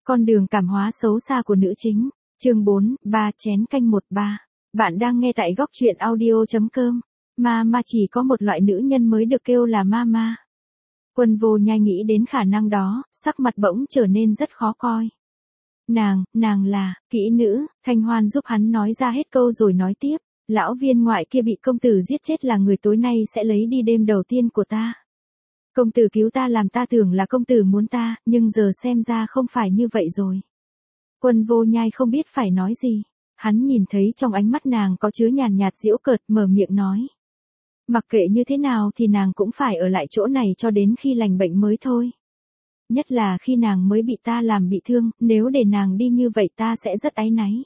Con đường cảm hóa xấu xa của nữ chính. Chương 4, 3 chén canh 13. Bạn đang nghe tại góc truyện audio.com. Ma chỉ có một loại nữ nhân mới được kêu là ma. Quân Vô Nhai nghĩ đến khả năng đó, sắc mặt bỗng trở nên rất khó coi. Nàng là, kỹ nữ, Thanh Hoan giúp hắn nói ra hết câu rồi nói tiếp. Lão viên ngoại kia bị công tử giết chết là người tối nay sẽ lấy đi đêm đầu tiên của ta. Công tử cứu ta làm ta tưởng là công tử muốn ta, nhưng giờ xem ra không phải như vậy rồi. Quân Vô Nhai không biết phải nói gì. Hắn nhìn thấy trong ánh mắt nàng có chứa nhàn nhạt giễu cợt, mở miệng nói. Mặc kệ như thế nào thì nàng cũng phải ở lại chỗ này cho đến khi lành bệnh mới thôi. Nhất là khi nàng mới bị ta làm bị thương, nếu để nàng đi như vậy ta sẽ rất áy náy.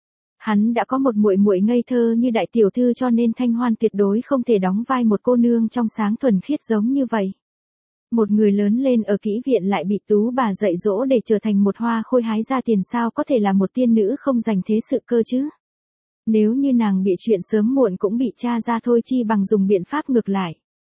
Hắn đã có một muội muội ngây thơ như đại tiểu thư cho nên Thanh Hoan tuyệt đối không thể đóng vai một cô nương trong sáng thuần khiết giống như vậy. Một người lớn lên ở kỹ viện lại bị tú bà dạy dỗ để trở thành một hoa khôi hái ra tiền, sao có thể là một tiên nữ không dành thế sự cơ chứ? Nếu như nàng bị chuyện sớm muộn cũng bị tra ra thôi, chi bằng dùng biện pháp ngược lại.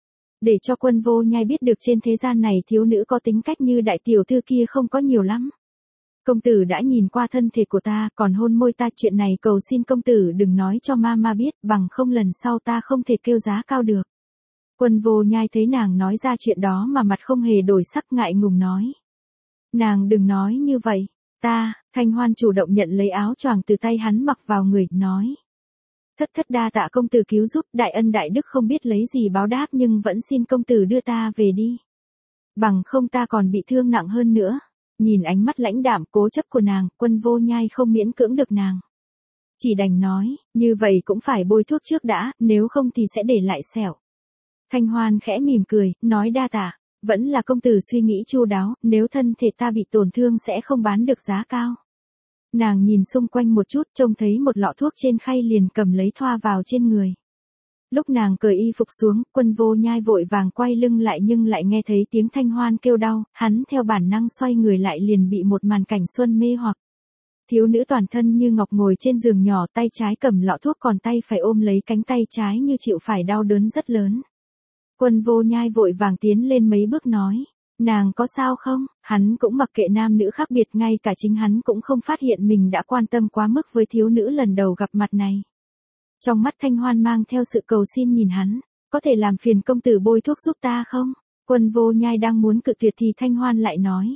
Để cho Quân Vô Nhai biết được trên thế gian này thiếu nữ có tính cách như đại tiểu thư kia không có nhiều lắm. Công tử đã nhìn qua thân thể của ta, còn hôn môi ta, chuyện này cầu xin công tử đừng nói cho ma biết, bằng không lần sau ta không thể kêu giá cao được. Quân Vô Nhai thấy nàng nói ra chuyện đó mà mặt không hề đổi sắc, ngại ngùng nói. Nàng đừng nói như vậy, Thanh Hoan chủ động nhận lấy áo choàng từ tay hắn mặc vào người, nói. Thất đa tạ công tử cứu giúp, đại ân đại đức không biết lấy gì báo đáp, nhưng vẫn xin công tử đưa ta về đi. Bằng không ta còn bị thương nặng hơn nữa. Nhìn ánh mắt lãnh đạm cố chấp của nàng, Quân Vô Nhai không miễn cưỡng được nàng. Chỉ đành nói, như vậy cũng phải bôi thuốc trước đã, nếu không thì sẽ để lại sẹo. Thanh Hoan khẽ mỉm cười, nói đa tạ, vẫn là công tử suy nghĩ chu đáo, nếu thân thể ta bị tổn thương sẽ không bán được giá cao. Nàng nhìn xung quanh một chút, trông thấy một lọ thuốc trên khay liền cầm lấy thoa vào trên người. Lúc nàng cởi y phục xuống, Quân Vô Nhai vội vàng quay lưng lại nhưng lại nghe thấy tiếng Thanh Hoan kêu đau, hắn theo bản năng xoay người lại liền bị một màn cảnh xuân mê hoặc. Thiếu nữ toàn thân như ngọc ngồi trên giường nhỏ, tay trái cầm lọ thuốc còn tay phải ôm lấy cánh tay trái như chịu phải đau đớn rất lớn. Quân Vô Nhai vội vàng tiến lên mấy bước nói, nàng có sao không? Hắn cũng mặc kệ nam nữ khác biệt, ngay cả chính hắn cũng không phát hiện mình đã quan tâm quá mức với thiếu nữ lần đầu gặp mặt này. Trong mắt Thanh Hoan mang theo sự cầu xin nhìn hắn, có thể làm phiền công tử bôi thuốc giúp ta không? Quân Vô Nhai đang muốn cự tuyệt thì Thanh Hoan lại nói.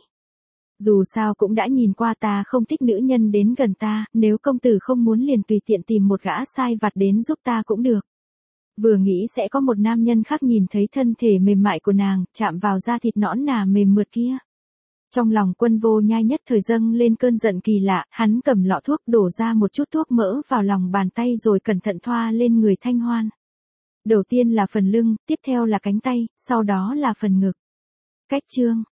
Dù sao cũng đã nhìn qua, ta không thích nữ nhân đến gần ta, nếu công tử không muốn liền tùy tiện tìm một gã sai vặt đến giúp ta cũng được. Vừa nghĩ sẽ có một nam nhân khác nhìn thấy thân thể mềm mại của nàng, chạm vào da thịt nõn nà mềm mượt kia. Trong lòng Quân Vô Nhai nhất thời dâng lên cơn giận kỳ lạ, hắn cầm lọ thuốc đổ ra một chút thuốc mỡ vào lòng bàn tay rồi cẩn thận thoa lên người Thanh Hoan. Đầu tiên là phần lưng, tiếp theo là cánh tay, sau đó là phần ngực. Cách chương